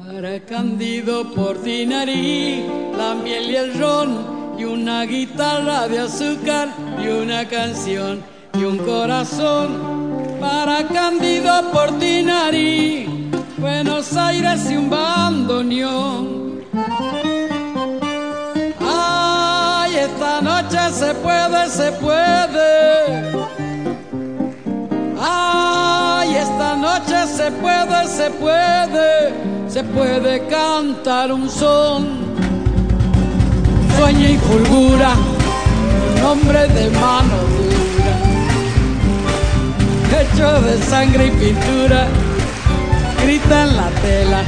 Para Cándido Portinari, la miel y el ron, y una guitarra de azúcar, y una canción, y un corazón. Para Cándido Portinari, Buenos Aires y un bandoneón. Ay, esta noche se puede, se puede. Ay, esta noche se puede, se puede. Se puede cantar un son. Sueña y fulgura un hombre de mano dura, hecho de sangre y pintura, grita en la tela.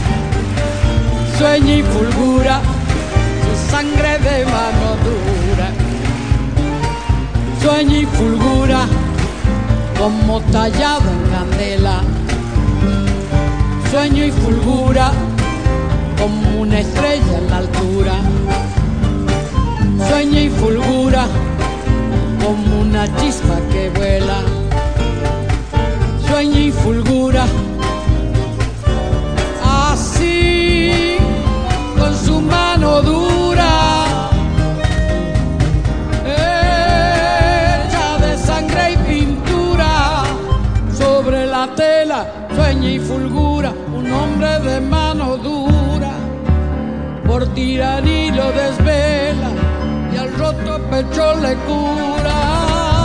Sueña y fulgura su sangre de mano dura. Sueña y fulgura como tallado en candela. Sueño y fulgura como una estrella en la altura. Sueña y fulgura como una chispa que vuela. Sueña y fulgura así con su mano dura, hecha de sangre y pintura, sobre la tela. Sueña y fulgura un hombre de mano dura, Portinari lo desvela y al roto pecho le cura.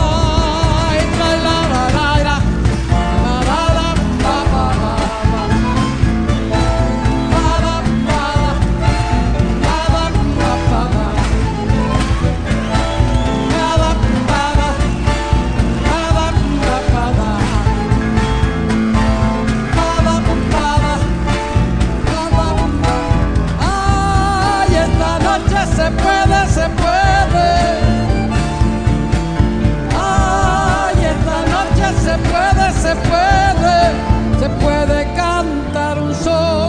Se puede, se puede. Ay, esta noche se puede, se puede. Se puede cantar un son.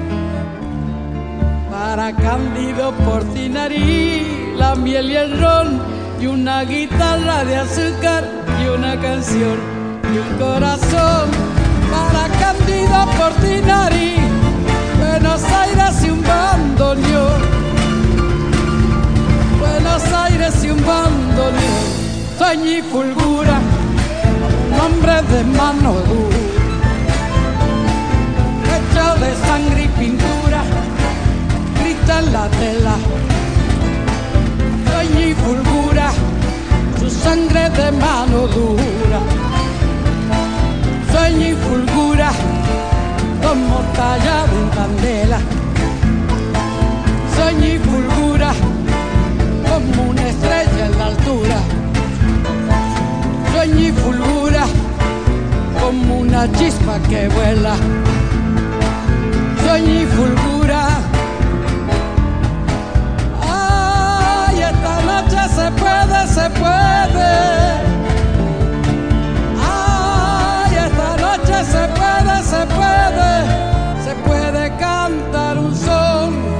Para Cándido Portinari, la miel y el ron, y una guitarra de azúcar, y una canción, y un corazón. Para Cándido Portinari, Buenos Aires y un bandoneón. Buenos Aires y un bandoneón. Sueña y fulgura un hombre de mano dura, hecho de sangre y pintura, grita en la tela. Sueña y fulgura su sangre de mano dura. Sueña y fulgura como tallado en candela. Sueña y fulgura como una estrella en la altura. Sueña y fulgura como una chispa que vuela. Sueña y fulgura. Ay, esta noche se puede, se puede. Ay, esta noche se puede, se puede. Se puede cantar un son.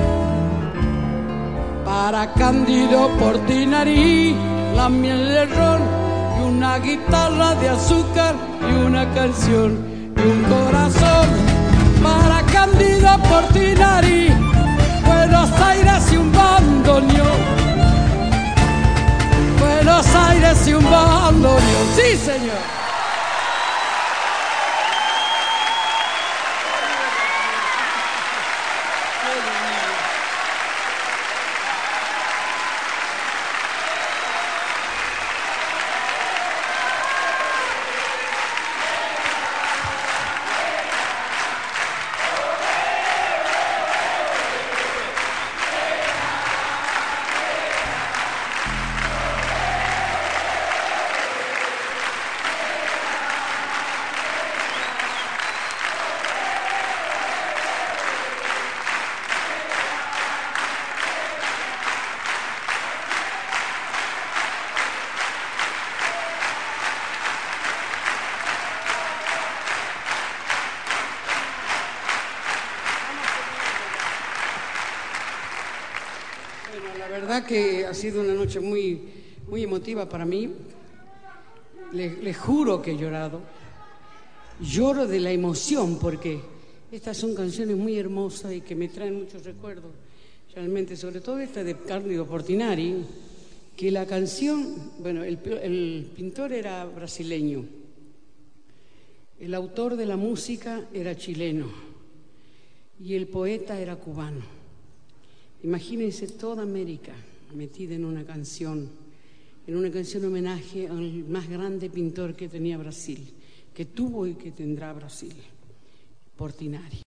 Para Cándido Portinari, la miel y el ron, y una guitarra de azúcar, y una canción, y un corazón. Para Cándido Portinari, Buenos Aires y un bandoneón. Buenos Aires y un bandoneón. ¡Sí, señor! Que ha sido una noche muy emotiva para mí. Les juro que he llorado. Lloro de la emoción porque Estas son canciones muy hermosas y que me traen muchos recuerdos, realmente, sobre todo esta de Cándido Portinari, que la canción, bueno, el pintor era brasileño, el autor de la música era chileno y el poeta era cubano. Imagínense toda América metida en una canción homenaje al más grande pintor que tenía Brasil, que tuvo y que tendrá Brasil, Portinari.